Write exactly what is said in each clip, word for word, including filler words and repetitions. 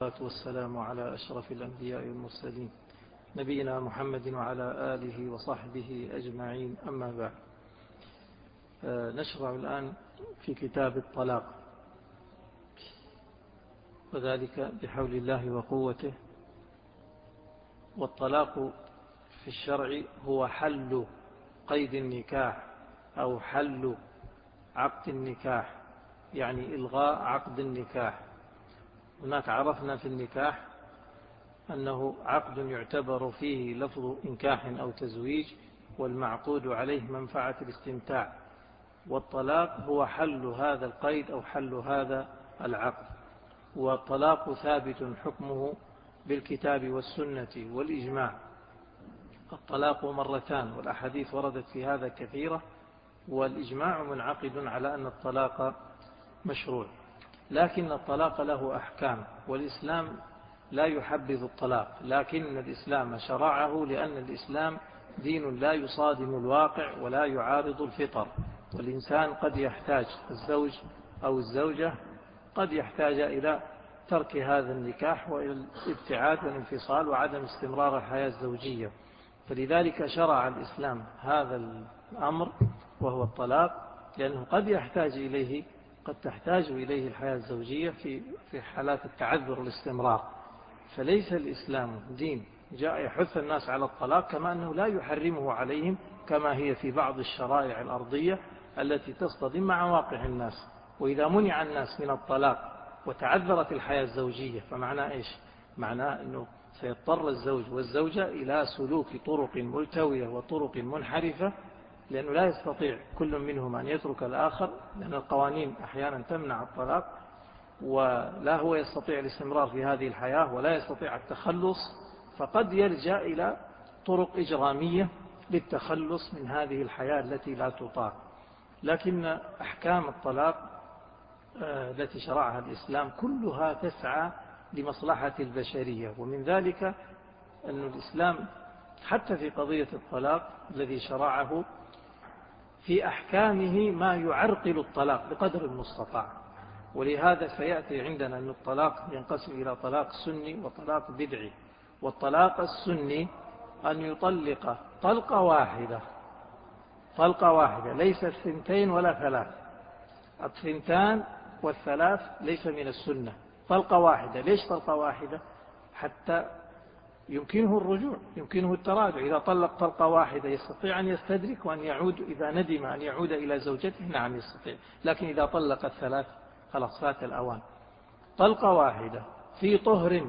والسلام على أشرف الأنبياء والمرسلين نبينا محمد وعلى آله وصحبه أجمعين، أما بعد. نشرع الآن في كتاب الطلاق، وذلك بحول الله وقوته. والطلاق في الشرع هو حل قيد النكاح أو حل عقد النكاح، يعني إلغاء عقد النكاح. هناك عرفنا في النكاح أنه عقد يعتبر فيه لفظ إنكاح أو تزويج، والمعقود عليه منفعة الاستمتاع. والطلاق هو حل هذا القيد أو حل هذا العقد. والطلاق ثابت حكمه بالكتاب والسنة والإجماع. الطلاق مرتان، والأحاديث وردت في هذا كثيرة، والإجماع منعقد على أن الطلاق مشروع. لكن الطلاق له أحكام، والإسلام لا يحبذ الطلاق، لكن الإسلام شرعه لأن الإسلام دين لا يصادم الواقع ولا يعارض الفطر. والإنسان قد يحتاج، الزوج أو الزوجة قد يحتاج إلى ترك هذا النكاح وإلى الابتعاد والانفصال وعدم استمرار الحياة الزوجية. فلذلك شرع الإسلام هذا الأمر وهو الطلاق، لأنه قد يحتاج إليه قد تحتاج إليه الحياة الزوجية في في حالات التعذر والاستمرار. فليس الإسلام دين جاء يحث الناس على الطلاق، كما أنه لا يحرمه عليهم كما هي في بعض الشرائع الأرضية التي تصطدم مع واقع الناس. وإذا منع الناس من الطلاق وتعذرت الحياة الزوجية فمعناه إيش؟ معناه أنه سيضطر الزوج والزوجة إلى سلوك طرق ملتوية وطرق منحرفة، لأنه لا يستطيع كل منهم أن يترك الآخر، لأن القوانين أحيانا تمنع الطلاق، ولا هو يستطيع الاستمرار في هذه الحياة ولا يستطيع التخلص، فقد يلجأ إلى طرق إجرامية للتخلص من هذه الحياة التي لا تطاق. لكن أحكام الطلاق التي شرعها الإسلام كلها تسعى لمصلحة البشرية. ومن ذلك أن الإسلام حتى في قضية الطلاق الذي شرعه في أحكامه ما يعرقل الطلاق بقدر المستطاع. ولهذا سيأتي عندنا أن الطلاق ينقسم إلى طلاق سني وطلاق بدعي. والطلاق السني أن يطلق طلقة واحدة طلقة واحدة ليست ثنتين ولا ثلاث. الثنتان والثلاث ليس من السنة. طلقة واحدة. ليش طلقة واحدة؟ حتى يمكنه الرجوع، يمكنه التراجع. إذا طلق طلقة واحدة يستطيع أن يستدرك وأن يعود، إذا ندم أن يعود إلى زوجته نعم يستطيع. لكن إذا طلق الثلاث خلاص فات الأوان. طلقة واحدة في طهر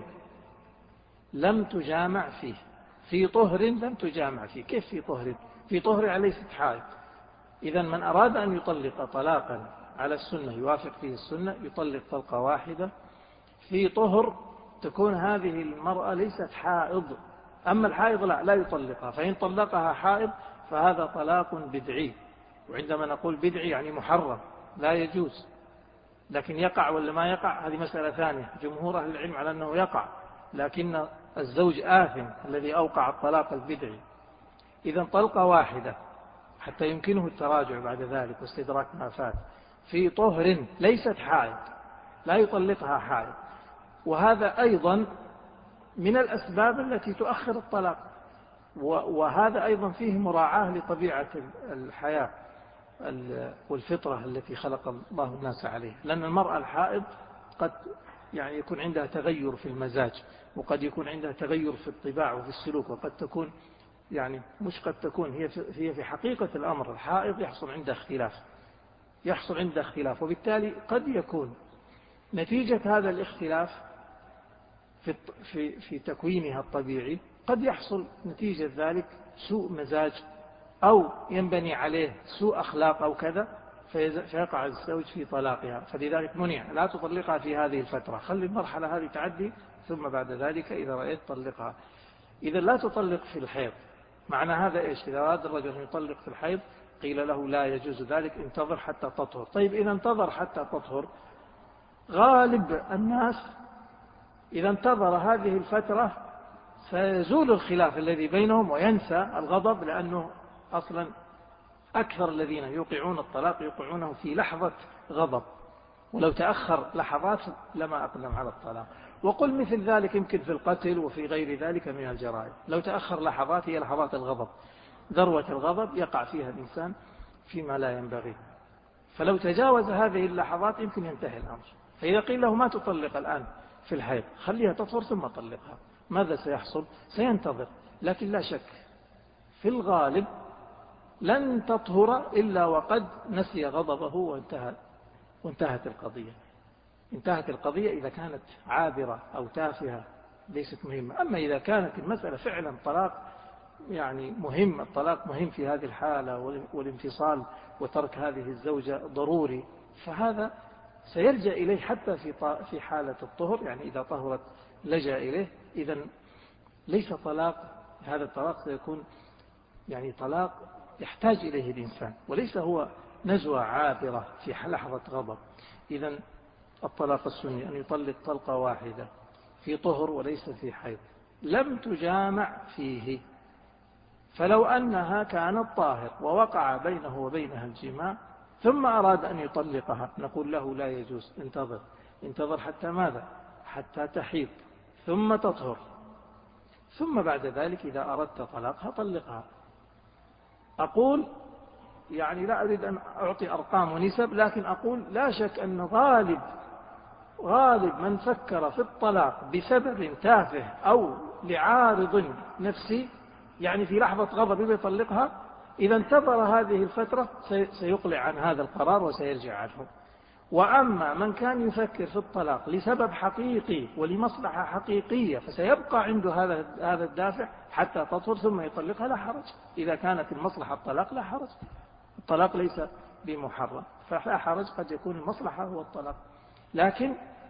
لم تجامع فيه في طهر لم تجامع فيه كيف في طهر؟ في طهر ليست حائض. إذا من أراد أن يطلق طلاقا على السنة يوافق فيه السنة يطلق طلقة واحدة في طهر تكون هذه المرأة ليست حائض. أما الحائض لا لا يطلقها، فإن طلقها حائض فهذا طلاق بدعي. وعندما نقول بدعي يعني محرم لا يجوز. لكن يقع ولا ما يقع هذه مسألة ثانية. جمهور أهل العلم على أنه يقع، لكن الزوج آثم الذي أوقع الطلاق البدعي. إذا طلقة واحدة حتى يمكنه التراجع بعد ذلك واستدراك ما فات في طهر ليست حائض، لا يطلقها حائض. وهذا أيضا من الأسباب التي تؤخر الطلاق. وهذا أيضا فيه مراعاة لطبيعة الحياة والفطرة التي خلق الله الناس عليها. لأن المرأة الحائض قد يعني يكون عندها تغير في المزاج، وقد يكون عندها تغير في الطباع وفي السلوك، وقد تكون يعني مش قد تكون هي في, هي في حقيقة الأمر الحائض يحصل عندها اختلاف يحصل عندها اختلاف وبالتالي قد يكون نتيجة هذا الاختلاف في في في تكوينها الطبيعي قد يحصل نتيجة ذلك سوء مزاج، أو ينبني عليه سوء أخلاق أو كذا، فيقع الزوج في طلاقها. فلذلك منع لا تطلقها في هذه الفترة، خلي المرحلة هذه تعدي ثم بعد ذلك إذا رأيت طلقها. إذا لا تطلق في الحيض. معنى هذا إيش؟ إذا أراد الرجل أن يطلق في الحيض قيل له لا يجوز ذلك، انتظر حتى تطهر. طيب إذا انتظر حتى تطهر، غالب الناس إذا انتظر هذه الفترة سيزول الخلاف الذي بينهم وينسى الغضب، لأنه أصلا أكثر الذين يوقعون الطلاق يوقعونه في لحظة غضب، ولو تأخر لحظات لما أقدم على الطلاق. وقل مثل ذلك يمكن في القتل وفي غير ذلك من الجرائم. لو تأخر لحظات هي لحظات الغضب، ذروة الغضب يقع فيها الإنسان فيما لا ينبغي، فلو تجاوز هذه اللحظات يمكن ينتهي الأمر. فإذا قيل له ما تطلق الآن في الحيض، خليها تطهر ثم طلقها، ماذا سيحصل؟ سينتظر. لكن لا شك في الغالب لن تطهر إلا وقد نسي غضبه وانتهى وانتهت القضية. انتهت القضية إذا كانت عابرة أو تافهة ليست مهمة. أما إذا كانت المسألة فعلا طلاق يعني مهم، الطلاق مهم في هذه الحالة والانفصال وترك هذه الزوجة ضروري، فهذا سيرجع إليه حتى في في حالة الطهر، يعني إذا طهرت لجأ إليه. إذن ليس طلاق، هذا الطلاق سيكون يعني طلاق يحتاج إليه الإنسان، وليس هو نزوة عابرة في لحظة غضب. إذن الطلاق السني أن يطلق طلقة واحدة في طهر وليس في حيض لم تجامع فيه. فلو أنها كانت طاهر ووقع بينه وبينها الجماع ثم أراد أن يطلقها، نقول له لا يجوز، انتظر انتظر حتى ماذا؟ حتى تحيض ثم تطهر، ثم بعد ذلك إذا أردت طلاقها طلقها. أقول يعني لا أريد أن أعطي أرقام ونسب، لكن أقول لا شك أن غالب غالب من فكر في الطلاق بسبب تافه أو لعارض نفسي، يعني في لحظة غضب يطلقها، إذا انتظر هذه الفترة سيقلع عن هذا القرار وسيرجع عنه. وأما من كان يفكر في الطلاق لسبب حقيقي ولمصلحة حقيقية فسيبقى عنده هذا هذا الدافع حتى تطهر ثم يطلقها، لا حرج. إذا كانت المصلحة الطلاق لا حرج، الطلاق ليس بمحرم، فلا حرج، قد يكون المصلحة هو الطلاق. لكن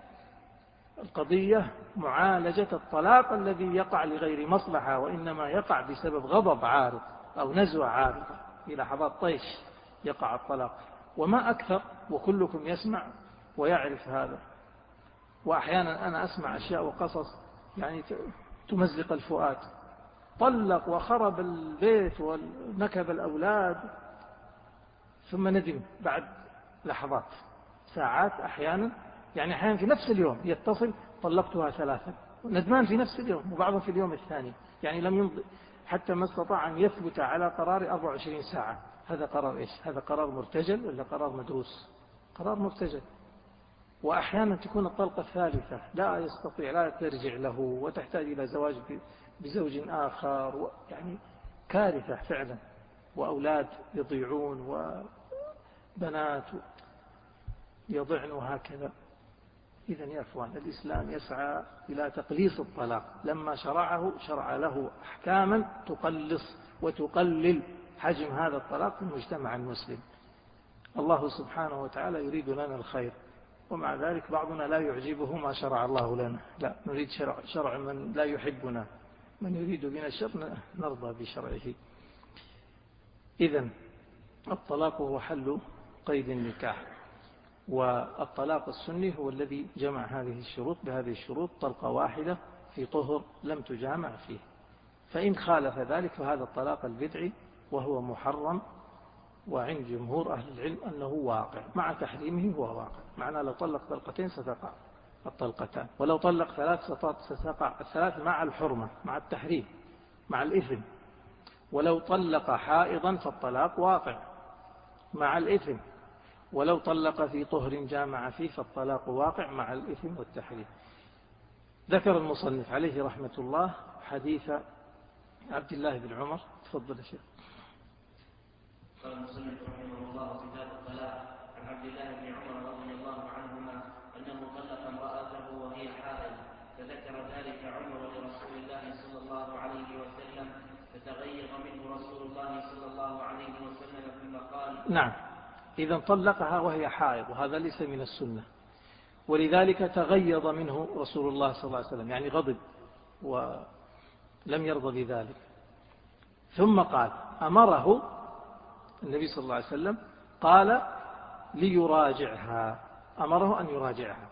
القضية معالجة الطلاق الذي يقع لغير مصلحة وإنما يقع بسبب غضب عارض أو نزوة عارضة في لحظات طيش يقع الطلاق. وما أكثر، وكلكم يسمع ويعرف هذا، وأحيانا أنا أسمع أشياء وقصص يعني تمزق الفؤاد. طلق وخرب البيت ونكب الأولاد ثم ندم بعد لحظات ساعات، أحيانا يعني أحيانا في نفس اليوم يتصل طلقتها ثلاثا، ندمان في نفس اليوم، وبعضهم في اليوم الثاني، يعني لم يمضي حتى ما استطاع أن يثبت على قرار أربع وعشرين ساعة. هذا قرار إيش؟ هذا قرار مرتجل ولا قرار مدروس؟ قرار مرتجل. وأحيانا تكون الطلقة الثالثة لا يستطيع، لا ترجع له وتحتاج إلى زواج بزوج آخر، يعني كارثة فعلا، وأولاد يضيعون وبنات يضعن وهكذا. إذن يا أخوان، الإسلام يسعى إلى تقليص الطلاق، لما شرعه شرع له أحكاما تقلص وتقلل حجم هذا الطلاق في المجتمع المسلم. الله سبحانه وتعالى يريد لنا الخير، ومع ذلك بعضنا لا يعجبه ما شرع الله لنا، لا نريد شرع, شرع من لا يحبنا، من يريد بنا الشر نرضى بشرعه. إذن الطلاق هو حل قيد النكاح، والطلاق السني هو الذي جمع هذه الشروط بهذه الشروط، طلقة واحدة في طهر لم تجامع فيه. فإن خالف ذلك فهذا الطلاق البدعي وهو محرم، وعند جمهور أهل العلم أنه واقع، مع تحريمه هو واقع، معناه لو طلق طلقتين ستقع الطلقتان، ولو طلق ثلاث ستقع الثلاث مع الحرمة، مع التحريم، مع الإثم. ولو طلق حائضا فالطلاق واقع مع الإثم، ولو طلق في طهر جامع فيه فالطلاق واقع مع الإثم والتحريم. ذكر المصنف عليه رحمة الله حديث عبد الله بن عمر. تفضل يا شيخ. قال المصنف رحمه الله كتاب الطلاق عن عبد الله بن عمر رضي الله عنهما أنه طلق امرأته وهي حائض، فذكر ذلك عمر لرسول الله صلى الله عليه وسلم، فتغيظ منه رسول الله صلى الله عليه وسلم ثم قال: نعم، إذا طلقها وهي حائض، وهذا ليس من السنة، ولذلك تغيظ منه رسول الله صلى الله عليه وسلم، يعني غضب ولم يرضى بذلك. ثم قال، أمره النبي صلى الله عليه وسلم قال ليراجعها، أمره أن يراجعها.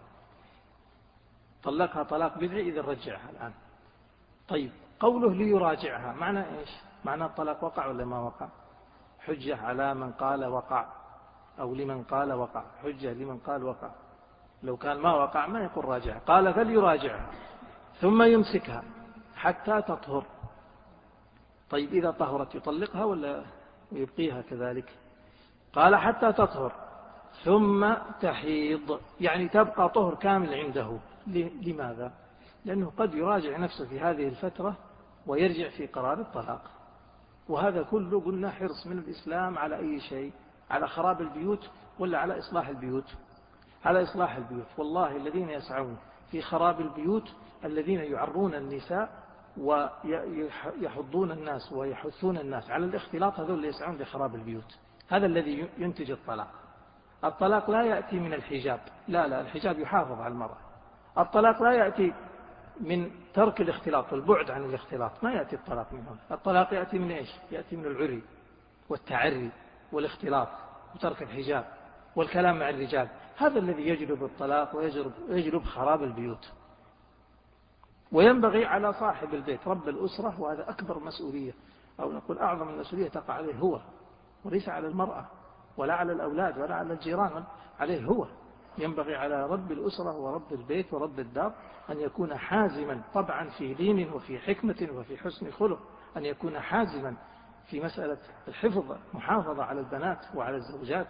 طلقها طلاق بدعي، إذا رجعها الآن. طيب، قوله ليراجعها معنى إيش؟ معنى الطلاق وقع ولا ما وقع؟ حجة على من قال وقع، أو لمن قال وقع، حجة لمن قال وقع. لو كان ما وقع ما يقول راجع. قال فليراجعها ثم يمسكها حتى تطهر. طيب إذا طهرت يطلقها ولا يبقيها كذلك؟ قال حتى تطهر ثم تحيض، يعني تبقى طهر كامل عنده. لماذا؟ لأنه قد يراجع نفسه في هذه الفترة ويرجع في قرار الطلاق، وهذا كله قلنا حرص من الإسلام على أي شيء؟ على خراب البيوت ولا على إصلاح البيوت؟ على إصلاح البيوت. والله الذين يسعون في خراب البيوت الذين يعرون النساء ويحضون الناس ويحثون الناس على الاختلاط، هذول اللي يسعون لخراب البيوت. هذا الذي ينتج الطلاق. الطلاق لا يأتي من الحجاب، لا لا الحجاب يحافظ على المرأة. الطلاق لا يأتي من ترك الاختلاط والبعد عن الاختلاط، ما يأتي الطلاق منهم. الطلاق يأتي من إيش؟ يأتي من العري والتعري والاختلاط وترك الحجاب والكلام مع الرجال. هذا الذي يجلب الطلاق ويجلب يجلب خراب البيوت. وينبغي على صاحب البيت رب الأسرة، وهذا أكبر مسؤولية أو نقول أعظم المسؤولية تقع عليه هو، وليس على المرأة ولا على الأولاد ولا على الجيران، عليه هو. ينبغي على رب الأسرة ورب البيت ورب الدار أن يكون حازما، طبعا في دين وفي حكمة وفي حسن خلق، أن يكون حازما في مسألة الحفظ، محافظة على البنات وعلى الزوجات،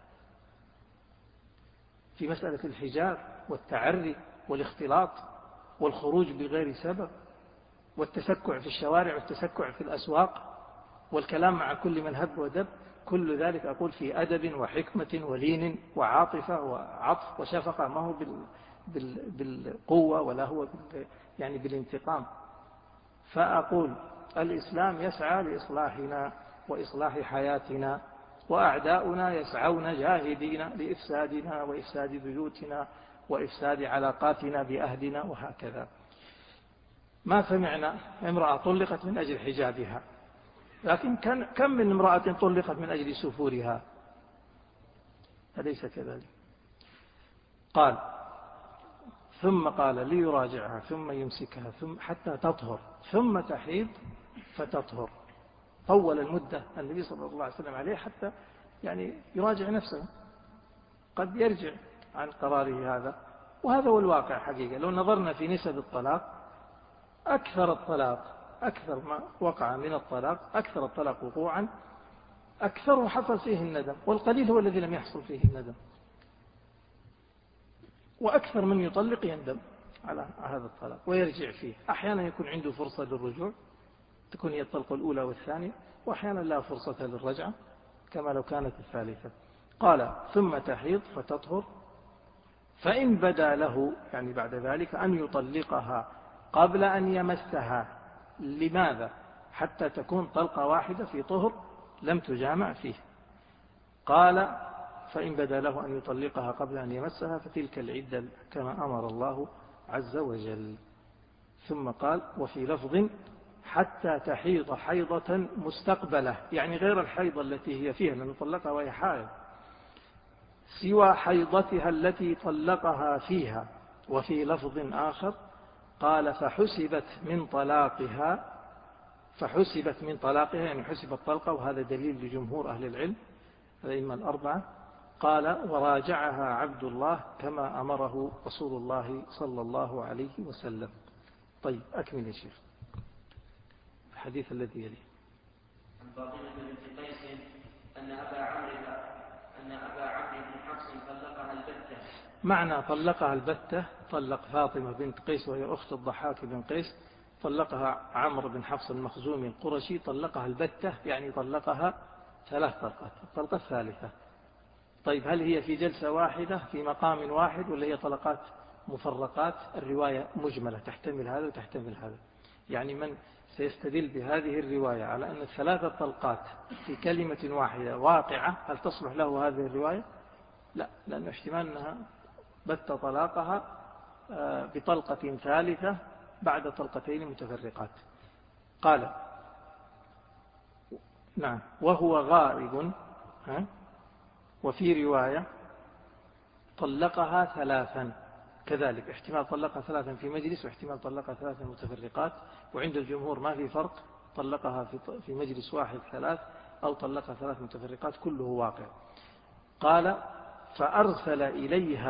في مسألة الحجاب والتعري والاختلاط والخروج بغير سبب والتسكع في الشوارع والتسكع في الأسواق والكلام مع كل من هب ودب. كل ذلك أقول في أدب وحكمة ولين وعاطفة وعطف وشفقة، ما هو بال بال بالقوة ولا هو بال يعني بالانتقام. فأقول الإسلام يسعى لإصلاحنا وإصلاح حياتنا، وأعداؤنا يسعون جاهدين لإفسادنا وإفساد بيوتنا وإفساد علاقاتنا بأهلنا وهكذا. ما سمعنا امرأة طلقت من أجل حجابها، لكن كم من امرأة طلقت من أجل سفورها؟ أليس كذلك؟ قال ثم قال ليراجعها ثم يمسكها ثم حتى تطهر ثم تحيض فتطهر. طول المدة النبي صلى الله عليه وسلم عليه حتى يعني يراجع نفسه، قد يرجع عن قراره هذا. وهذا هو الواقع حقيقة. لو نظرنا في نسب الطلاق، أكثر الطلاق أكثر ما وقع من الطلاق، أكثر الطلاق وقوعا أكثر حصل فيه الندم، والقليل هو الذي لم يحصل فيه الندم. وأكثر من يطلق يندم على هذا الطلاق ويرجع فيه. أحيانا يكون عنده فرصة للرجوع، تكون هي الطلقة الأولى والثانية، وأحيانا لا فرصة للرجعة كما لو كانت الثالثة. قال ثم تحيض فتطهر، فإن بدا له يعني بعد ذلك أن يطلقها قبل أن يمسها. لماذا؟ حتى تكون طلقة واحدة في طهر لم تجامع فيه. قال فإن بدا له أن يطلقها قبل أن يمسها فتلك العدة كما أمر الله عز وجل. ثم قال وفي لفظ حتى تحيض حيضة مستقبلة، يعني غير الحيضة التي هي فيها لأنه طلقها وهي حائض، سوى حيضتها التي طلقها فيها. وفي لفظ آخر قال فحسبت من طلاقها، فحسبت من طلاقها يعني حسب الطلقة، وهذا دليل لجمهور أهل العلم الأئمة الأربعة. قال وراجعها عبد الله كما أمره رسول الله صلى الله عليه وسلم. طيب أكمل يا شيخ الحديث الذي يليه. عن فاطمة بنت قيس أن أبا عمرو أن أبا عمرو بن حفص طلقها البتة. معنى طلقها البتة، طلق فاطمة بنت قيس وهي أخت الضحاك بن قيس، طلقها عمرو بن حفص المخزومي القرشي، طلقها البتة يعني طلقها ثلاث طلقات، الطلقة الثالثة. طيب هل هي في جلسة واحدة في مقام واحد ولا هي طلقات مفرقات؟ الرواية مجملة تحتمل هذا وتحتمل هذا. يعني من سيستدل بهذه الرواية على أن الثلاثة طلقات في كلمة واحدة واقعة، هل تصلح له هذه الرواية؟ لا، لأن احتمال أنها بت طلاقها بطلقة ثالثة بعد طلقتين متفرقات. قال نعم وهو غائب، ها؟ وفي رواية طلقها ثلاثا كذلك، احتمال طلقها ثلاثا في مجلس واحتمال طلقها ثلاثا متفرقات. وعند الجمهور ما في فرق، طلقها في مجلس واحد ثلاث أو طلقها ثلاث متفرقات، كله واقع. قال فأرسل إليها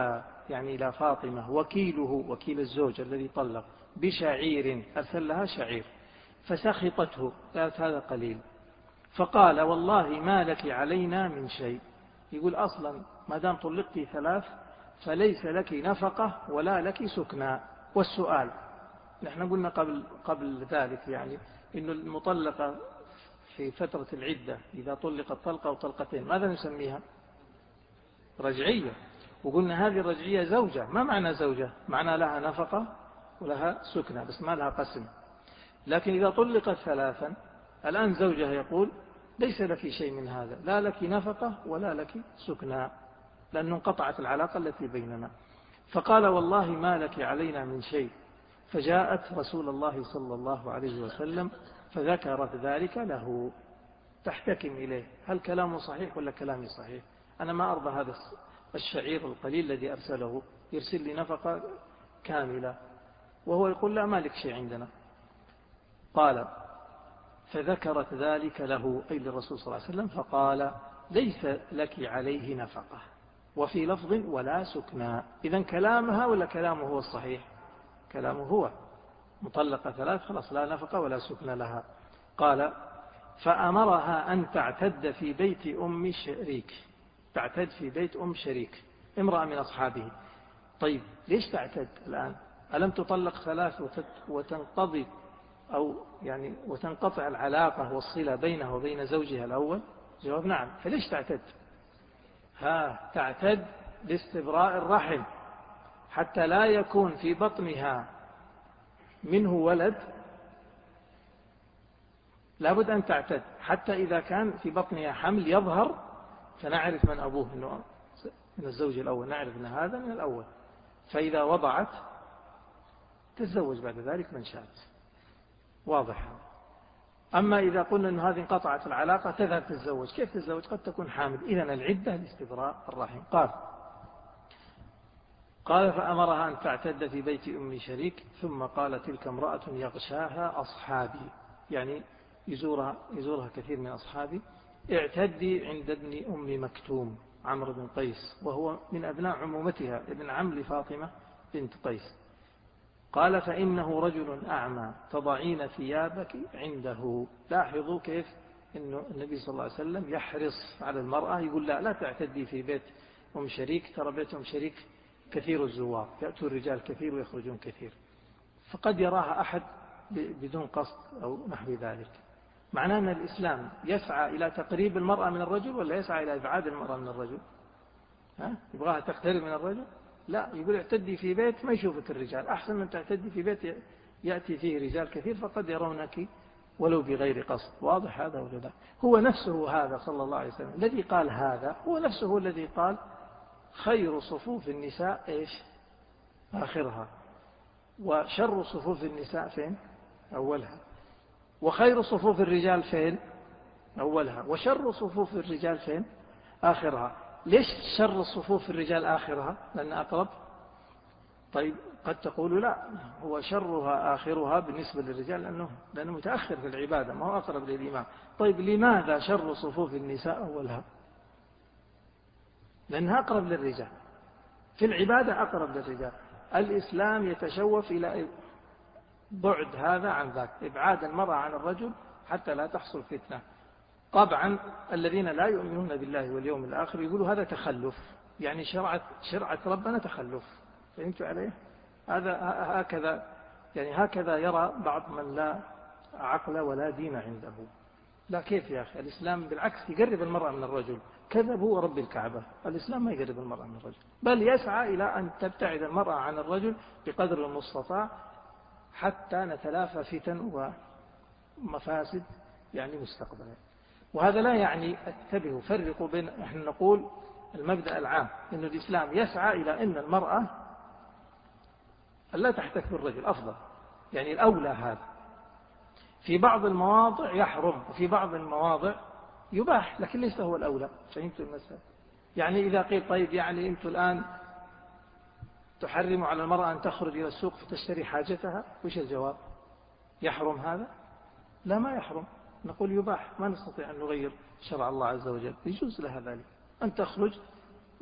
يعني إلى فاطمة وكيله وكيل الزوج الذي طلق بشعير، أرسل لها شعير، فسخطته، قالت هذا قليل، فقال والله ما لك علينا من شيء. يقول أصلا ما دام طلقت ثلاث فليس لك نفقة ولا لك سكنى. والسؤال، نحن قلنا قبل, قبل ذلك يعني إن المطلقة في فترة العدة إذا طلقت طلقة أو طلقتين ماذا نسميها؟ رجعية. وقلنا هذه الرجعية زوجة. ما معنى زوجة؟ معنى لها نفقة ولها سكنى بس ما لها قسم. لكن إذا طلقت ثلاثا الآن زوجها يقول ليس لك شيء من هذا، لا لك نفقة ولا لك سكنى، لأنه انقطعت العلاقة التي بيننا. فقال والله ما لك علينا من شيء. فجاءت رسول الله صلى الله عليه وسلم فذكرت ذلك له، تحتكم إليه. هل كلامه صحيح ولا كلامي صحيح؟ أنا ما أرضى هذا الشعير القليل الذي أرسله، يرسل لي نفقة كاملة وهو يقول لا مالك شيء عندنا. قال فذكرت ذلك له أي للرسول صلى الله عليه وسلم، فقال ليس لك عليه نفقة، وفي لفظ ولا سكنى. إذن كلامها ولا كلامه هو الصحيح؟ كلامه هو، مطلقة ثلاث خلاص لا نفقة ولا سكنى لها. قال فأمرها أن تعتد في بيت أم شريك، تعتد في بيت أم شريك، امرأة من أصحابه. طيب ليش تعتد الآن؟ ألم تطلق ثلاث وتنقضي أو يعني وتنقطع العلاقة والصلة بينها وبين زوجها الأول؟ جواب نعم. فليش تعتد؟ ها تعتد لاستبراء الرحم، حتى لا يكون في بطنها منه ولد. لابد أن تعتد حتى إذا كان في بطنها حمل يظهر فنعرف من أبوه إنه من الزوج الأول، نعرف أن هذا من الأول. فإذا وضعت تتزوج بعد ذلك من شاءت. واضح. أما إذا قلنا أن هذه انقطعت العلاقة تذهب تتزوج، كيف تتزوج؟ قد تكون حامل. إذن العدة لاستبراء الرحم. قال قال فأمرها أن تعتد في بيت أم شريك، ثم قال تلك امرأة يغشاها أصحابي، يعني يزورها, يزورها كثير من أصحابي، اعتدي عند ابن أم مكتوم عمرو بن قيس، وهو من أبناء عمومتها ابن عم لفاطمة بنت قيس. قال فإنه رجل أعمى تضعين ثيابك عنده. لاحظوا كيف إنه النبي صلى الله عليه وسلم يحرص على المرأة، يقول لا لا تعتدي في بيت أم شريك، ترى بيت أم شريك كثير الزوار، يأتوا الرجال كثير ويخرجون كثير، فقد يراها أحد بدون قصد أو نحو ذلك. معناه أن الإسلام يسعى إلى تقريب المرأة من الرجل ولا يسعى إلى إبعاد المرأة من الرجل؟ ها؟ يبغاها تقترب من الرجل؟ لا، يقول اعتدي في بيت ما يشوفك الرجال، أحسن من تعتدي في بيت يأتي فيه رجال كثير فقد يرونك ولو بغير قصد. واضح هذا ولا لا؟ هو نفسه هذا صلى الله عليه وسلم الذي قال هذا، هو نفسه الذي قال خير صفوف النساء إيش؟ آخرها، وشر صفوف النساء فين؟ أولها، وخير صفوف الرجال فين؟ أولها، وشر صفوف الرجال فين؟ آخرها. ليش شر صفوف الرجال آخرها؟ لأن أقرب. طيب قد تقول لا، هو شرها آخرها بالنسبة للرجال لأنه, لأنه متأخر في العبادة، ما هو أقرب للإمام. طيب لماذا شر صفوف النساء أولها؟ لأنها أقرب للرجال في العبادة، أقرب للرجال. الإسلام يتشوف إلى بعد هذا عن ذاك، إبعاد المرأة عن الرجل حتى لا تحصل فتنة. طبعا الذين لا يؤمنون بالله واليوم الآخر يقولوا هذا تخلف، يعني شرعة, شرعة ربنا تخلف. فهمت عليه؟ هذا هكذا، يعني هكذا يرى بعض من لا عقل ولا دين عنده. لا، كيف يا أخي؟ الإسلام بالعكس يقرب المرأة من الرجل. كذبوا رب الكعبة، الإسلام ما يقرب المرأة من الرجل، بل يسعى إلى أن تبتعد المرأة عن الرجل بقدر المستطاع حتى نتلافى فتن ومفاسد يعني مستقبلا. وهذا لا يعني، انتبهوا فرقوا بين، نحن نقول المبدأ العام أن الإسلام يسعى إلى أن المرأة لا تحتك بالرجل أفضل، يعني الأولى هذا. في بعض المواضع يحرم وفي بعض المواضع يباح، لكن ليس هو الأولى. فهمتوا المسألة؟ يعني إذا قيل طيب يعني أنتم الآن تحرم على المرأة أن تخرج إلى السوق فتشتري حاجتها، وش الجواب؟ يحرم هذا؟ لا، ما يحرم، نقول يباح، ما نستطيع أن نغير شرع الله عز وجل، يجوز لها ذلك أن تخرج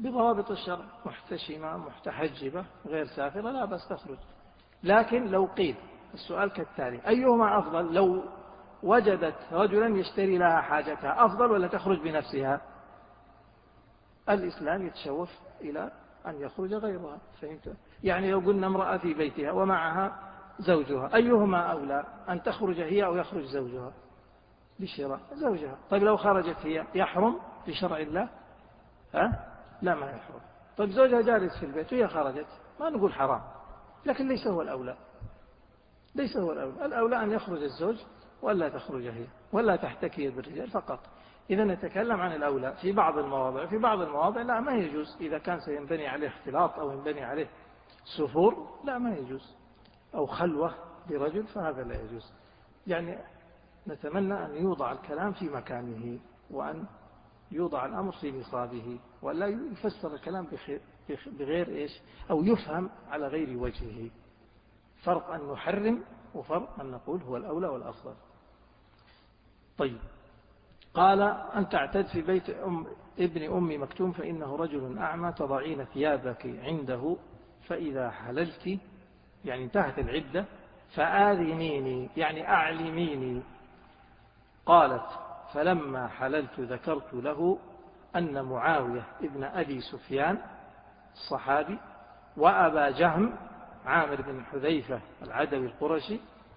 بضوابط الشرع، محتشمة محتحجبة غير سافرة لا بس تخرج. لكن لو قيل السؤال كالتالي: أيهما أفضل؟ لو وجدت رجلا يشتري لها حاجتها أفضل ولا تخرج بنفسها؟ الإسلام يتشوف إلى أن يخرج غيرها. فهمت؟ يعني لو قلنا امرأة في بيتها ومعها زوجها، أيهما أولى، أن تخرج هي أو يخرج زوجها؟ بشراء زوجها. طيب لو خرجت هي يحرم في شرع الله؟ ها؟ لا ما يحرم. طيب زوجها جالس في البيت وهي خرجت، ما نقول حرام، لكن ليس هو الأولى. ليس هو الأولى. الأولى أن يخرج الزوج ولا تخرج هي، ولا تحتكي بالرجال فقط. إذا نتكلم عن الأولى في بعض المواضع. في بعض المواضع لا ما يجوز، إذا كان سينبني عليه اختلاط أو ينبني عليه سفور لا ما يجوز، أو خلوة برجل فهذا لا يجوز. يعني نتمنى أن يوضع الكلام في مكانه، وأن يوضع الأمر في نصابه، ولا يفسر الكلام بغير إيش، أو يفهم على غير وجهه. فرق أن نحرم وفرق أن نقول هو الأولى والأفضل. طيب، قال: أن تعتد في بيت أم ابن أم مكتوم فإنه رجل أعمى تضعين ثيابك عنده فإذا حللت، يعني انتهت العدة، فآذنيني يعني أعلميني. قالت: فلما حللت ذكرت له أن معاوية ابن أبي سفيان الصحابي وأبا جهم عامر بن حذيفة العدوي القرشي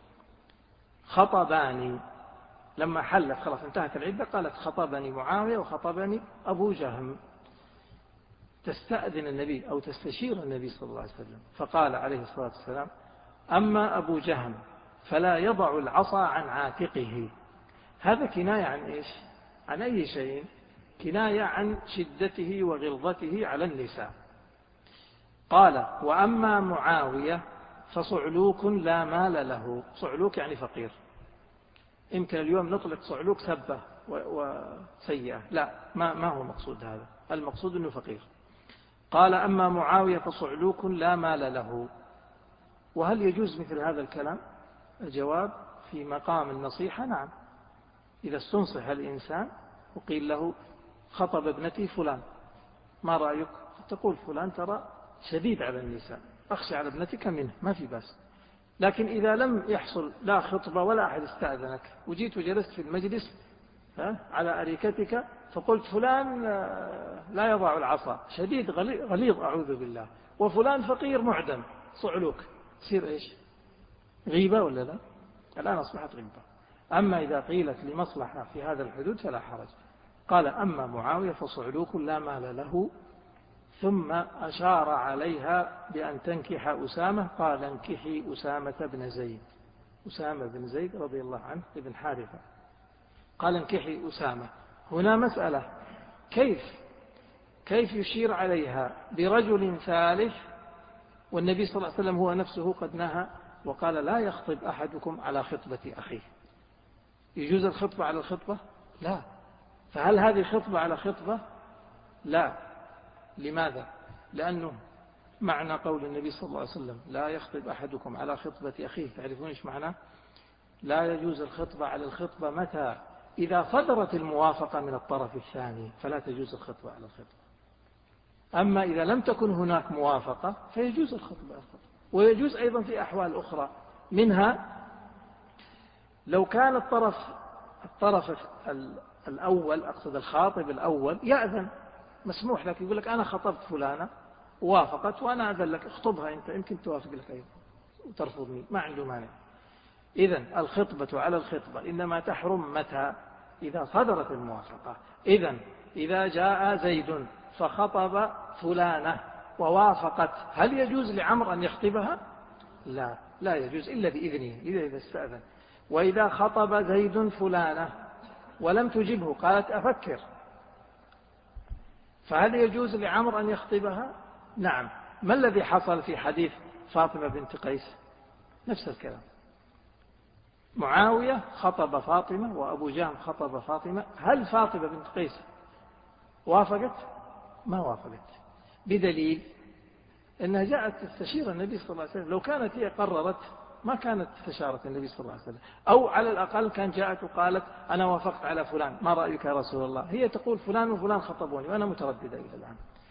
خطباني. لما حلت خلاص انتهت العدة قالت: خطبني معاوية وخطبني أبو جهم. تستأذن النبي أو تستشير النبي صلى الله عليه وسلم، فقال عليه الصلاة والسلام: أما أبو جهم فلا يضع العصا عن عاتقه. هذا كناية عن إيش؟ عن أي شيء؟ كناية عن شدته وغلظته على النساء. قال: وأما معاوية فصعلوك لا مال له. صعلوك يعني فقير. يمكن اليوم نطلق صعلوك سبة وسيئة، لا ما, ما هو مقصود هذا، المقصود أنه فقير. قال: أما معاوية فصعلوك لا مال له. وهل يجوز مثل هذا الكلام؟ الجواب: في مقام النصيحة نعم. إذا استنصح الإنسان وقيل له: خطب ابنتي فلان، ما رأيك؟ تقول: فلان ترى شديد على النساء، أخشى على ابنتك منه، ما في بأس. لكن إذا لم يحصل لا خطبة ولا أحد استأذنك، وجيت وجلست في المجلس على أريكتك فقلت: فلان لا يضع العصا، شديد غليظ أعوذ بالله، وفلان فقير معدم، صعلوك، تصير إيش؟ غيبة ولا لا؟ الآن أصبحت غيبة. أما إذا قيلت لمصلحة في هذا الحدود فلا حرج. قال: أما معاوية فصعلوك لا مال له. ثم أشار عليها بأن تنكح أسامة. قال: انكحي أسامة بن زيد. أسامة بن زيد رضي الله عنه ابن حارثة. قال: انكحي أسامة. هنا مسألة، كيف كيف يشير عليها برجل ثالث والنبي صلى الله عليه وسلم هو نفسه قد نهى وقال: لا يخطب أحدكم على خطبة أخيه. يجوز الخطبة على الخطبة؟ لا. فهل هذه خطبة على خطبة؟ لا. لماذا؟ لأنه معنى قول النبي صلى الله عليه وسلم: لا يخطب أحدكم على خطبة أخيه، تعرفون إيش معناه؟ لا يجوز الخطبة على الخطبة متى؟ إذا صدرت الموافقة من الطرف الثاني فلا تجوز الخطبة على الخطبة. أما إذا لم تكن هناك موافقة فيجوز الخطبة على الخطبة. ويجوز أيضا في أحوال أخرى، منها لو كان الطرف الطرف الأول، أقصد الخاطب الأول، يأذن، مسموح لك، يقول لك: أنا خطبت فلانة ووافقت وأنا أذن لك، اخطبها أنت، يمكن توافق لك أيضا وترفضني، ما عنده مانع. إذن الخطبة على الخطبة إنما تحرم متى؟ إذا صدرت الموافقة. إذن إذا جاء زيد فخطب فلانة ووافقت، هل يجوز لعمر أن يخطبها؟ لا، لا يجوز إلا بإذنه، إذا إذا استأذن. وإذا خطب زيد فلانة ولم تجبه قالت: أفكر، فهل يجوز لعمر أن يخطبها؟ نعم. ما الذي حصل في حديث فاطمة بنت قيس؟ نفس الكلام. معاوية خطب فاطمة وأبو جهم خطب فاطمة. هل فاطمة بنت قيس وافقت؟ ما وافقت، بدليل أنها جاءت تستشير النبي صلى الله عليه وسلم. لو كانت هي قررت ما كانت استشارت النبي صلى الله عليه وسلم، أو على الأقل كان جاءت وقالت: أنا وافقت على فلان، ما رأيك يا رسول الله؟ هي تقول: فلان وفلان خطبوني وأنا مترددة إلى الآن.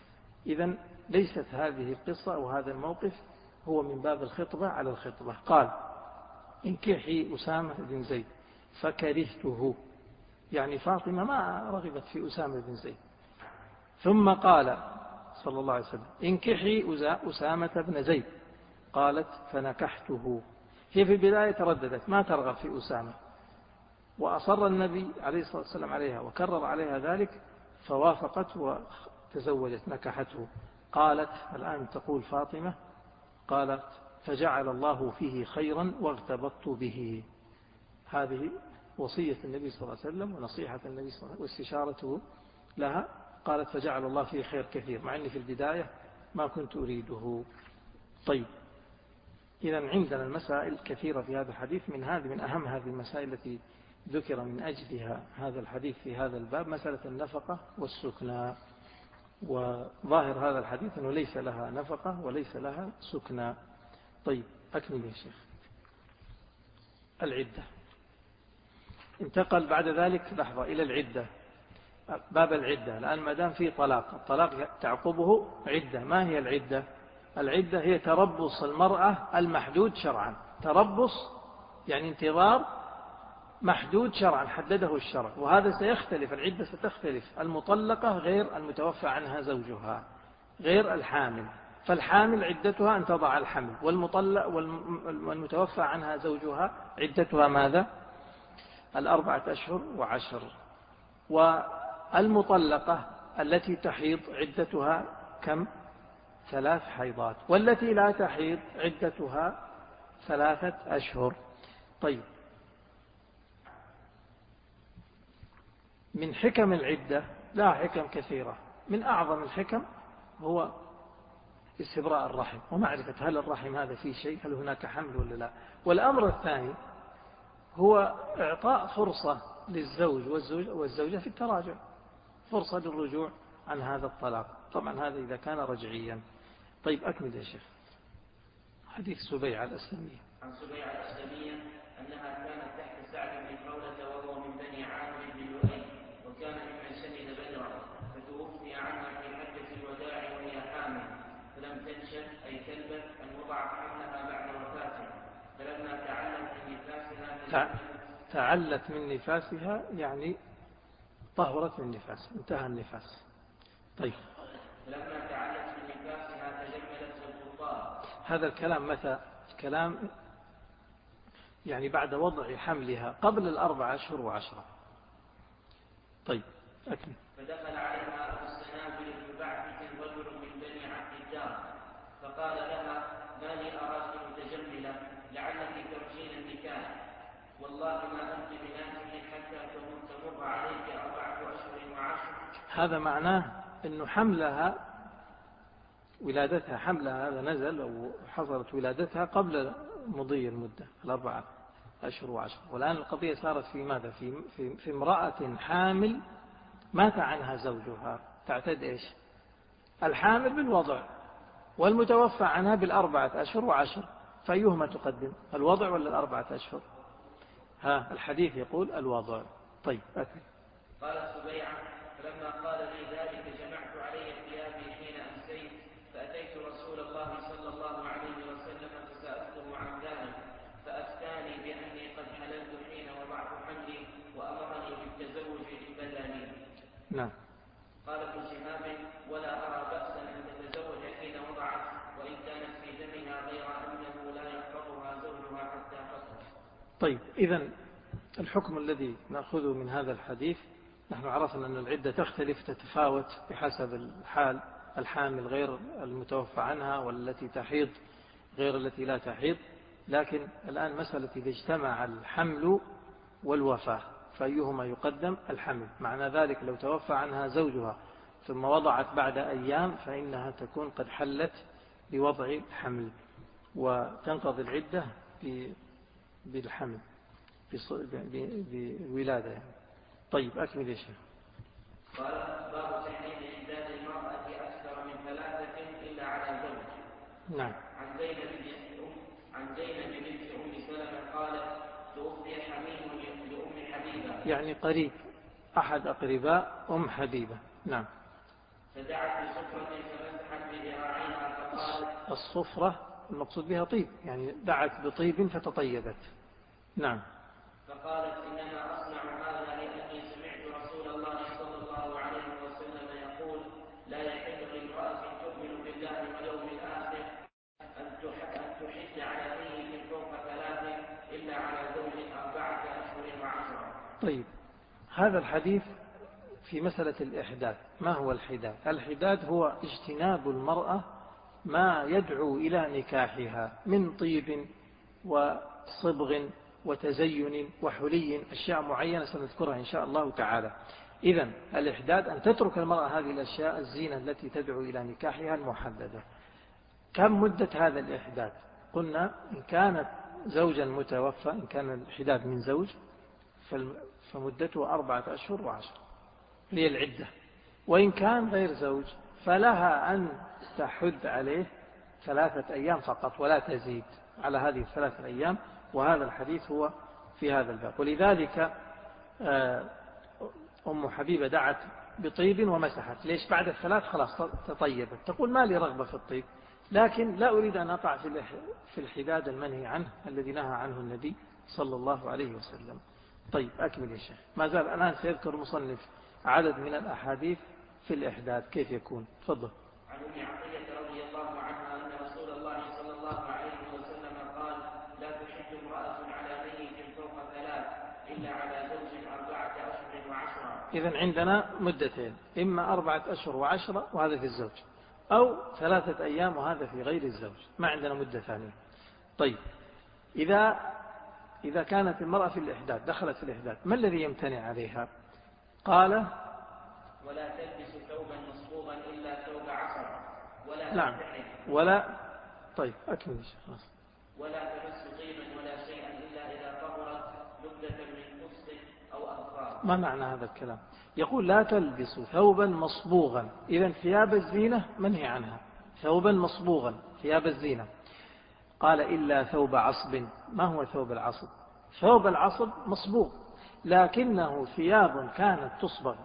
إذن ليست هذه القصة أو هذا الموقف هو من باب الخطبة على الخطبة. قال انكحي أسامة بن زيد فكرهته، يعني فاطمة ما رغبت في أسامة بن زيد. ثم قال صلى الله عليه وسلم انكحي أسامة بن زيد، قالت فنكحته. هي في البداية ترددت ما ترغب في أسامة، وأصر النبي عليه الصلاة والسلام عليها وكرر عليها ذلك، فوافقت وتزوجت نكحته. قالت الآن تقول فاطمة قالت فجعل الله فيه خيرا واغتبطت به. هذه وصية النبي صلى الله عليه وسلم ونصيحة النبي صلى الله عليه وسلم واستشارته لها. قالت فجعل الله فيه خير كثير، مع أني في البداية ما كنت أريده. طيب، إذن عندنا المسائل كثيرة في هذا الحديث. من هذه من أهم هذه المسائل التي ذكر من أجلها هذا الحديث في هذا الباب مسألة النفقة والسكنى. وظاهر هذا الحديث أنه ليس لها نفقة وليس لها سكنى. طيب أكمل يا شيخ. العدة. انتقل بعد ذلك لحظة إلى العدة، باب العدة. الآن ما دام في طلاق، الطلاق تعقبه عدة. ما هي العدة؟ العدة هي تربص المرأة المحدود شرعا. تربص يعني انتظار محدود شرعا حدده الشرع، وهذا سيختلف. العدة ستختلف. المطلقة غير المتوفى عنها زوجها، غير الحامل. فالحامل عدتها أن تضع الحمل، والمطلق والمتوفى عنها زوجها عدتها ماذا؟ الأربعة أشهر وعشر. والمطلقة التي تحيض عدتها كم؟ ثلاث حيضات. والتي لا تحيض عدتها ثلاثة أشهر. طيب، من حكم العدة لا حكم كثيرة. من أعظم الحكم هو استبراء الرحم ومعرفة هل الرحم هذا فيه شيء، هل هناك حمل ولا لا. والأمر الثاني هو إعطاء فرصة للزوج والزوجة في التراجع، فرصة للرجوع عن هذا الطلاق. طبعا هذا إذا كان رجعيا. طيب أكمل يا شيخ. حديث سبيعة الأسلمية. عن سبيعة الأسلمية أنها كانت تحت سعد بن خولة وهو من بني عامر بن لؤي، وكان ممن شهد بدرا، فتوفي عنها في حجة الوداع وهي حامل، فلم تنشب أي تلبث أن وضعت حملها بعد وفاته، فلما تعلت من نفاسها تعلت من نفاسها يعني طهرت من نفاس، انتهى النفاس. طيب، فلما تعلت من نفاسها تجملت الخطاب. هذا الكلام متى؟ كلام يعني بعد وضع حملها قبل الأربع أشهر وعشرة. طيب أكمل. فدخل عليها أبو السنابل بن بعثة رجل من بني عبد الدار، فقال لها ما لي أراك متجملة، لعلك ترجين النكاح، والله ما أنت بناكح حتى تمر عليك أربعة أشهر وعشر. هذا معناه أنه حملها ولادتها حملها هذا نزل أو حصلت ولادتها قبل مضي المدة الأربعة أشهر وعشر. والآن القضية صارت في ماذا؟ في, في, في امرأة حامل مات عنها زوجها، تعتد إيش؟ الحامل بالوضع والمتوفى عنها بالأربعة أشهر وعشر، فأيهما تقدم؟ الوضع ولا الأربعة أشهر؟ ها الحديث يقول الوضع. طيب أكمل. قال سبيعة فلما قال لي ذلك جمعت علي ثيابي حين أمسيت، فأتيت رسول الله صلى الله عليه وسلم فسألته عن ذلك، فأفتاني بأني قد حللت حين وضعت حملي، وأمرني بالتزوج إن بدا لي. نعم. قال ابن شهاب ولا أرى بأسا أن تتزوج حين وضعت، وإن كانت في دمها، غير أنه لا يحفظها زوجها حتى تصل. طيب، إذن الحكم الذي نأخذه من هذا الحديث، نحن عرفنا أن العدة تختلف تتفاوت بحسب الحال، الحامل غير المتوفى عنها، والتي تحيض غير التي لا تحيض. لكن الآن مسألة إذا اجتمع الحمل والوفاة فأيهما يقدم؟ الحمل. معنى ذلك لو توفى عنها زوجها ثم وضعت بعد أيام فإنها تكون قد حلت بوضع الحمل، وتنقضي العدة بالحمل بولادة يعني. طيب أكمل يا شيخ. قال باب تحريم إعداد المرأة أكثر من ثلاثة إلا على زوج. نعم. عن زينب بنت عن زينب بنت أم سلمة قالت توفي حميم لأم حبيبة، يعني قريب أحد أقرباء أم حبيبة. نعم. فدعت بسفرة فمسحت بذراعيها فقالت. الصفرة المقصود بها طيب، يعني دعت بطيب فتطيبت. نعم. فقالت إنما أصنع هذا لأني سمعت رسول الله صلى الله عليه وسلم يقول لا يحل لامرأة تؤمن بالله واليوم الآخر أن تحد على ميت فوق ثلاث إلا على زوج أربعة أشهر وعشرة. طيب، هذا الحديث في مسألة الإحداث. ما هو الحداد؟ الحداد هو اجتناب المرأة ما يدعو إلى نكاحها من طيب وصبغ وتزين وحلي، أشياء معينة سنذكرها إن شاء الله تعالى. إذن الإحداد أن تترك المرأة هذه الأشياء الزينة التي تدعو إلى نكاحها المحددة. كم مدة هذا الإحداد؟ قلنا إن كانت زوجا متوفى، إن كان الإحداد من زوج فمدته أربعة أشهر وعشر هي العدة، وإن كان غير زوج فلها أن تحد عليه ثلاثة أيام فقط ولا تزيد على هذه الثلاثة أيام. وهذا الحديث هو في هذا الباب. ولذلك أم حبيبة دعت بطيب ومسحت. ليش؟ بعد الثلاث خلاص تطيبت، تقول ما لي رغبة في الطيب، لكن لا أريد أن أقع في الحداد المنهي عنه الذي نهى عنه النبي صلى الله عليه وسلم. طيب أكمل يا شيخ. ما زال الآن سيذكر مصنف عدد من الأحاديث في الإحداد كيف يكون. تفضل. عن أم عطية رضي الله عنها أن رسول الله صلى الله عليه وسلم قال لا تحد امرأة على ميت فوق ثلاث إلا على زوج أربعة أشهر وعشرة. إذن عندنا مدتين، إما أربعة أشهر وعشرة وهذا في الزوج، أو ثلاثة أيام وهذا في غير الزوج، ما عندنا مدة ثانية. طيب، إذا إذا كانت المرأة في الإحداد، دخلت في الإحداد، ما الذي يمتنع عليها؟ قال ولا تلبس ثوبا مصبوغا إلا ثوب عصر ولا نعم تحرم ولا طيب أكمل خلاص. ولا تمس طيبا ولا شيئا إلا إذا طهرت مدة من قسط أو أظفار. ما معنى هذا الكلام؟ يقول لا تلبس ثوبا مصبوغا، إذن ثياب الزينة منهي عنها، ثوبا مصبوغا ثياب الزينة. قال إلا ثوب عصب. ما هو ثوب العصب؟ ثوب العصب مصبوغ، لكنه ثياب كانت تصبغ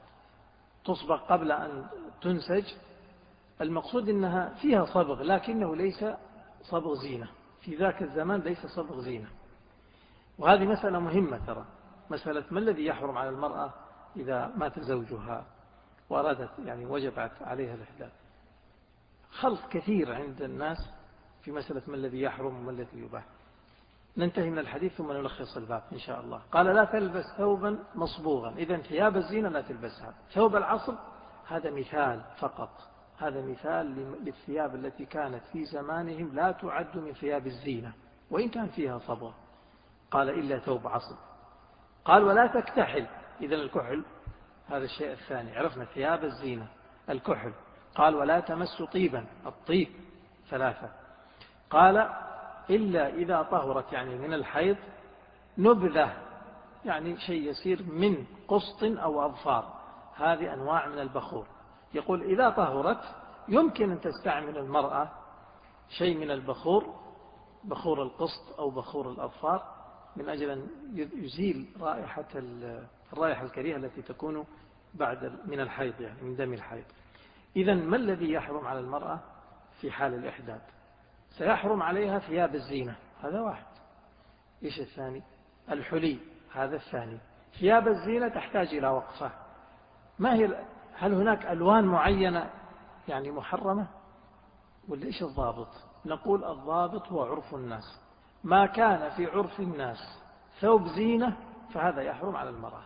تصبغ قبل أن تنسج. المقصود أنها فيها صبغ لكنه ليس صبغ زينة، في ذاك الزمان ليس صبغ زينة. وهذه مسألة مهمة ترى، مسألة ما الذي يحرم على المرأة إذا مات زوجها وأرادت يعني وجبت عليها الإحداث. خلط كثير عند الناس في مسألة ما الذي يحرم وما الذي يباح. ننتهي من الحديث ثم نلخص الباب إن شاء الله. قال لا تلبس ثوبا مصبوغا، إذن ثياب الزينة لا تلبسها. ثوب العصب هذا مثال فقط، هذا مثال للثياب التي كانت في زمانهم لا تعد من ثياب الزينة وإن كان فيها صبغة. قال إلا ثوب عصب. قال ولا تكتحل، إذن الكحل هذا الشيء الثاني، عرفنا ثياب الزينة الكحل. قال ولا تمس طيبا، الطيب ثلاثة. قال إلا إذا طهرت، يعني من الحيض، نبذة يعني شيء يسير من قسط أو أظفار، هذه أنواع من البخور. يقول إذا طهرت يمكن أن تستعمل المرأة شيء من البخور، بخور القسط أو بخور الأظفار، من أجل أن يزيل رائحة الرائحة الكريهة التي تكون بعد من الحيض، يعني من دم الحيض. إذن ما الذي يحرم على المرأة في حال الإحداد؟ سيحرم عليها ثياب الزينة، هذا واحد. إيش الثاني؟ الحلي، هذا الثاني. ثياب الزينة تحتاج إلى وقفة. ما هي؟ هل هناك ألوان معينة يعني محرمة؟ ولا إيش الضابط؟ نقول الضابط هو عرف الناس. ما كان في عرف الناس ثوب زينة فهذا يحرم على المرأة،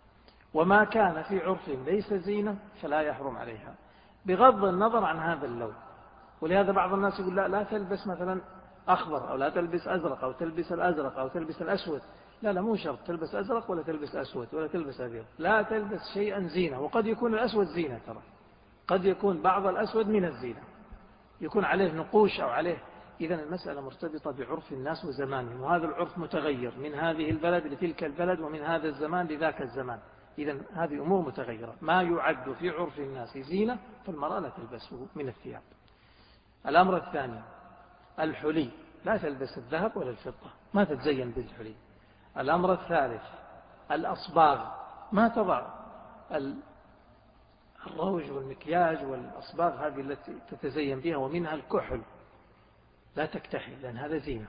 وما كان في عرف ليس زينة فلا يحرم عليها، بغض النظر عن هذا اللون. ولهذا بعض الناس يقول لا لا تلبس مثلا أخضر، أو لا تلبس أزرق، أو تلبس الأزرق، أو تلبس الأسود. لا لا، مو شرط تلبس أزرق ولا تلبس أسود ولا تلبس أبيض، لا تلبس شيئا زينة. وقد يكون الأسود زينة ترى، قد يكون بعض الأسود من الزينة، يكون عليه نقوش أو عليه. إذن المسألة مرتبطة بعرف الناس وزمانهم، وهذا العرف متغير من هذه البلد لتلك البلد ومن هذا الزمان لذاك الزمان. إذن هذه أمور متغيرة. ما يعد في عرف الناس زينة فالمرأة لا تلبسه من الثياب. الأمر الثاني الحلي، لا تلبس الذهب ولا الفضة، ما تتزين بالحلي. الأمر الثالث الأصباغ، ما تضع الروج والمكياج والأصباغ هذه التي تتزين بها، ومنها الكحل لا تكتحل لأن هذا زينة.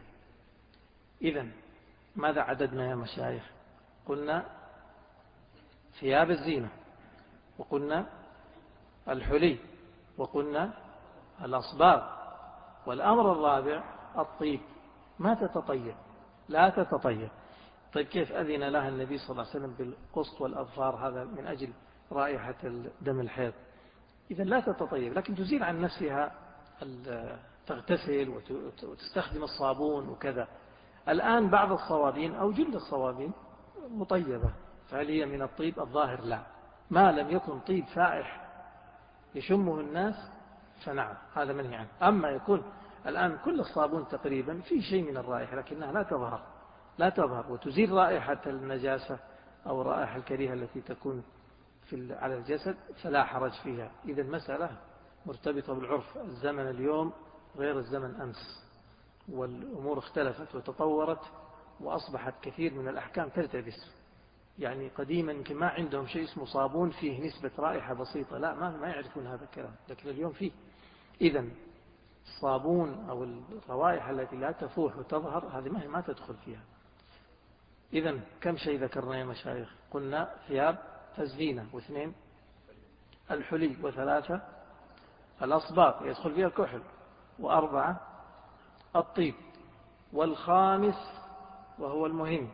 إذن ماذا عددنا يا مشايخ؟ قلنا ثياب الزينة، وقلنا الحلي، وقلنا الأصباغ، والأمر الرابع الطيب. ما تتطيب، لا تتطيب. طيب كيف أذن لها النبي صلى الله عليه وسلم بالقسط والأظفار؟ هذا من أجل رائحة دم الحيض. إذا لا تتطيب، لكن تزيل عن نفسها، تغتسل وتستخدم الصابون وكذا. الآن بعض الصوابين أو جل الصوابين مطيبة، فهل هي من الطيب؟ الظاهر لا، ما لم يكن طيب فائح يشمه الناس فنعم هذا منهي عنه. أما يكون الآن كل الصابون تقريبا في شيء من الرائحة لكنها لا تظهر لا تظهر وتزيل رائحة النجاسة أو الرائحة الكريهة التي تكون في على الجسد، فلا حرج فيها. إذا المسألة مرتبطة بالعرف. الزمن اليوم غير الزمن أمس، والأمور اختلفت وتطورت، وأصبحت كثير من الأحكام تلتبس. يعني قديما يمكن ما عندهم شيء اسمه صابون فيه نسبة رائحة بسيطة، لا ما ما يعرفون هذا الكلام، لكن اليوم فيه. إذا الصابون أو الروائح التي لا تفوح وتظهر هذه ما ما تدخل فيها. إذا كم شيء ذكرنا يا مشايخ؟ قلنا ثياب تزيينة، واثنين الحلي، وثلاثة الأصباغ يدخل فيها الكحل، وأربعة الطيب، والخامس وهو المهم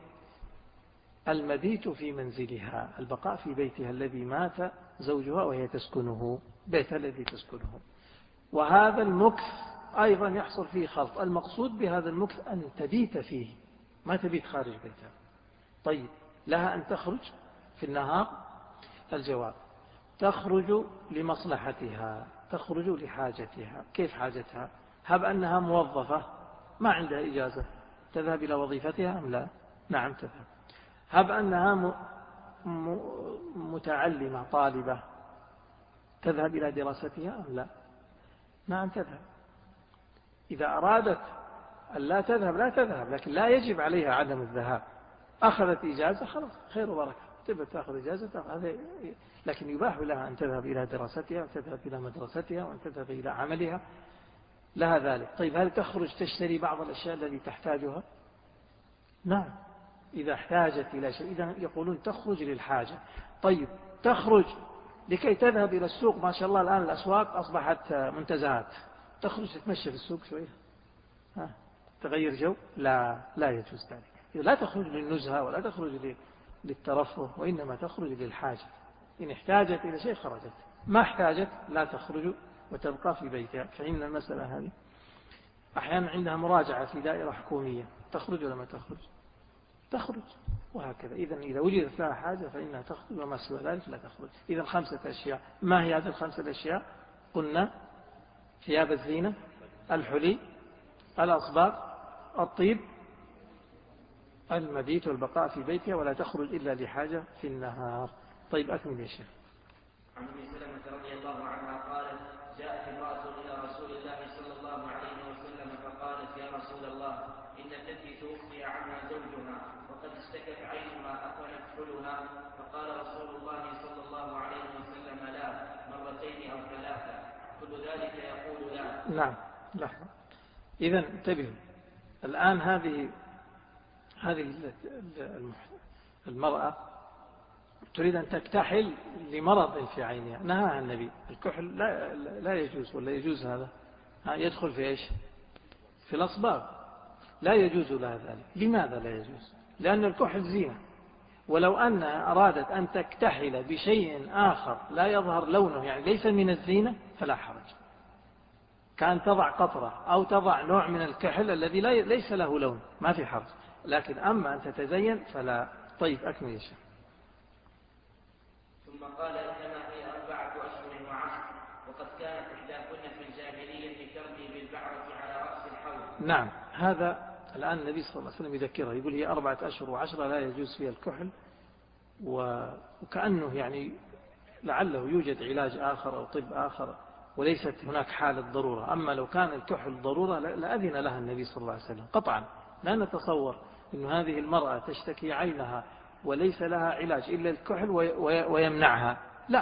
المبيت في منزلها، البقاء في بيتها الذي مات زوجها وهي تسكنه، بيتها الذي تسكنه. وهذا المكث أيضا يحصل فيه خلط. المقصود بهذا المكث أن تبيت فيه، ما تبيت خارج بيتها. طيب لها أن تخرج في النهار؟ الجواب تخرج لمصلحتها، تخرج لحاجتها. كيف حاجتها؟ هب أنها موظفة ما عندها إجازة، تذهب إلى وظيفتها أم لا؟ نعم تذهب. هب أنها م... م... متعلمة طالبة، تذهب إلى دراستها أم لا؟ نعم تذهب. إذا أرادت أن لا تذهب لا تذهب، لكن لا يجب عليها عدم الذهاب. أخذت إجازة خلاص خير وبركة، تبقى تأخذ إجازة هذا، لكن يباح لها أن تذهب إلى دراستها وأن تذهب إلى مدرستها وأن تذهب إلى عملها، لها ذلك. طيب هل تخرج تشتري بعض الأشياء التي تحتاجها؟ نعم إذا احتاجت إلى شيء. إذا يقولون تخرج للحاجة. طيب تخرج لكي تذهب إلى السوق، ما شاء الله الآن الأسواق أصبحت منتزهات، تخرج تتمشى في السوق شوية، ها تغير جو؟ لا لا يجوز ذلك. لا تخرج للنزهة ولا تخرج للترفه، وإنما تخرج للحاجة. إن احتاجت إلى شيء خرجت، ما احتاجت لا تخرج وتبقى في بيتها. فإن المسألة هذه أحيانا عندها مراجعة في دائرة حكومية، تخرج ولا ما تخرج؟ تخرج، وهكذا. إذا إذا وجدت لها حاجة فإنها تخرج، وما سوى ذلك لا تخرج. إذا خمسة أشياء. ما هي هذه الخمسة الأشياء؟ قلنا ثياب الزينة، الحلي، الأصباغ، الطيب، المبيت والبقاء في بيتها، ولا تخرج إلا لحاجة في النهار. طيب أكمل يا شيخ. عن أم سلمة رضي الله عنها قالت: جاءت امرأة إلى رسول الله صلى الله عليه وسلم فقالت: يا رسول الله، إن التي توفي عنها زوجها وقد اشتكت عينها أفنكحلها؟ فقال رسول الله صلى الله عليه وسلم: لا، مرتين أو ثلاثة. كل ذلك يقول لا. نعم لحظة. إذن انتبهوا الآن، هذه هذه المرأة تريد أن تكتحل لمرض في عينها، نهاها النبي. الكحل لا, لا يجوز، ولا يجوز هذا يدخل في إيش؟ في الأصباغ، لا يجوز لها ذلك. لماذا لا يجوز؟ لأن الكحل زينة، ولو أنها أرادت أن تكتحل بشيء آخر لا يظهر لونه، يعني ليس من الزينة، فلا حرج. كان تضع قطرة أو تضع نوع من الكحل الذي ليس له لون، ما في حرج. لكن أما أن تتزين فلا. طيب أكمل يا شيخ. ثم قال: إنما هي أربعة أشهر وعشر، وقد كانت إحداكن في الجاهلية ترمي بالبعرة على رأس الحوض. نعم هذا الآن النبي صلى الله عليه وسلم يذكرها، يقول هي أربعة أشهر وعشرة لا يجوز فيها الكحل، وكأنه يعني لعله يوجد علاج آخر أو طب آخر، وليست هناك حالة ضرورة. أما لو كان الكحل ضرورة لأذن لها النبي صلى الله عليه وسلم قطعا. لا نتصور أن هذه المرأة تشتكي عينها وليس لها علاج إلا الكحل ويمنعها، لا،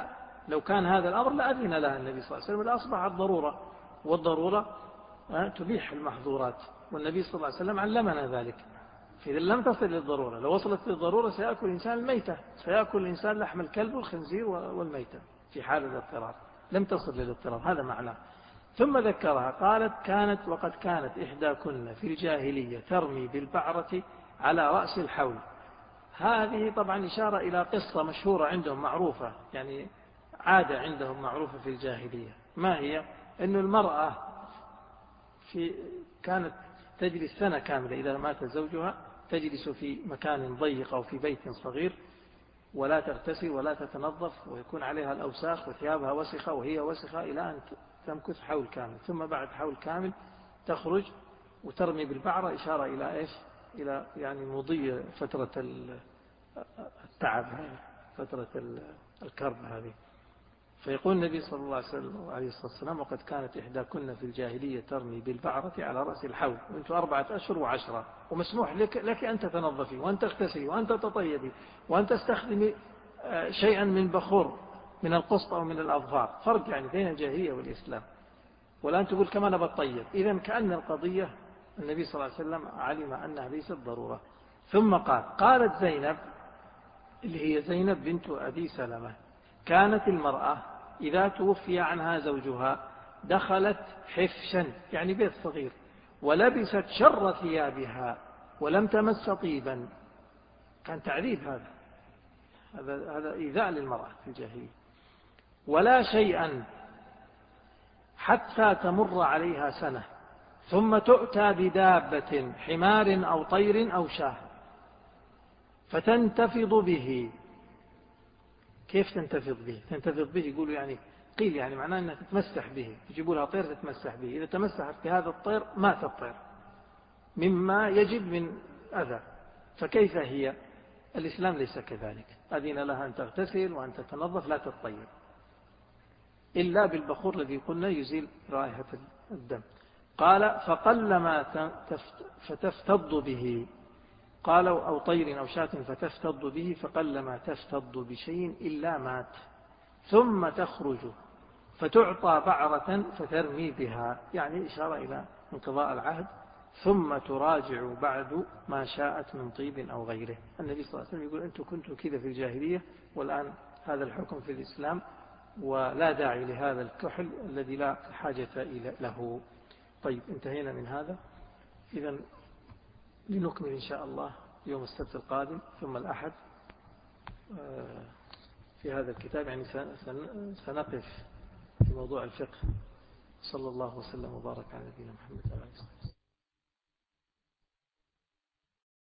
لو كان هذا الأمر لأذن لها النبي صلى الله عليه وسلم، لأصبحت ضرورة، والضرورة تبيح المحظورات، والنبي صلى الله عليه وسلم علمنا ذلك. فإذا لم تصل للضرورة، لو وصلت للضرورة سيأكل الإنسان الميتة، سيأكل الإنسان لحم الكلب والخنزير والميتة في حال الاضطرار، لم تصل للاضطرار، هذا معناه. ثم ذكرها قالت كانت وقد كانت إحداكن في الجاهلية ترمي بالبعرة على رأس الحول. هذه طبعا إشارة إلى قصة مشهورة عندهم معروفة، يعني عادة عندهم معروفة في الجاهلية. ما هي؟ أن المرأة في كانت تجلس سنة كاملة إذا مات زوجها، تجلس في مكان ضيق أو في بيت صغير، ولا تغتسل ولا تتنظف، ويكون عليها الأوساخ وثيابها وسخة وهي وسخة إلى أن تمكث حول كامل. ثم بعد حول كامل تخرج وترمي بالبعرة، إشارة إلى إيش؟ إلى يعني مضي فترة التعب، فترة الكرب هذه. فيقول النبي صلى الله عليه وسلم عليه الصلاة والسلام وقد كانت إحداكن في الجاهلية ترمي بالبعرة على رأس الحول، وأنت أربعة أشهر وعشرة، ومسموح لك, لك أن تتنظفي وأن تغتسلي وأن تتطيبي وأن تستخدمي شيئا من بخور من القسط أو من الأظفار. فرق يعني بين الجاهلية والإسلام. والآن تقول كما أنا بطيب. إذن كأن القضية النبي صلى الله عليه وسلم علم أنها ليست ضرورة. ثم قال قالت زينب اللي هي زينب بنت أبي سلمة كانت المرأة إذا توفي عنها زوجها دخلت حفشا يعني بيت صغير، ولبست شر ثيابها ولم تمس طيبا. كان تعذيب هذا، هذا هذا إيذاء للمرأة في الجاهلية. ولا شيئا حتى تمر عليها سنة ثم تؤتى بدابة حمار أو طير أو شاه فتنتفض به. كيف تنتفض به؟ تنتفض به يقولوا يعني قيل يعني معناه أنها تتمسح به، يجيبوا لها طير تتمسح به. إذا تمسحت بهذا الطير مات الطير مما يجب من أذى. فكيف هي؟ الإسلام ليس كذلك، أذن لها أن تغتسل وأن تتنظف، لا تتطير إلا بالبخور الذي قلنا يزيل رائحة الدم. قال فقلما فتفتض به، قالوا أو طير أو شاة فتفتض به، فقلما تفتض بشيء إلا مات. ثم تخرج فتعطى بعرة فترمي بها، يعني إشارة إلى انقضاء العهد. ثم تراجع بعد ما شاءت من طيب أو غيره. النبي صلى الله عليه وسلم يقول أنتم كنتم كذا في الجاهلية والآن هذا الحكم في الإسلام، ولا داعي لهذا الكحل الذي لا حاجة له. طيب انتهينا من هذا. إذن لنكمل إن شاء الله يوم السبت القادم ثم الأحد في هذا الكتاب، يعني سنقف في موضوع الفقه. صلى الله وسلم وبارك على نبينا محمد وعلى آله وصحبه.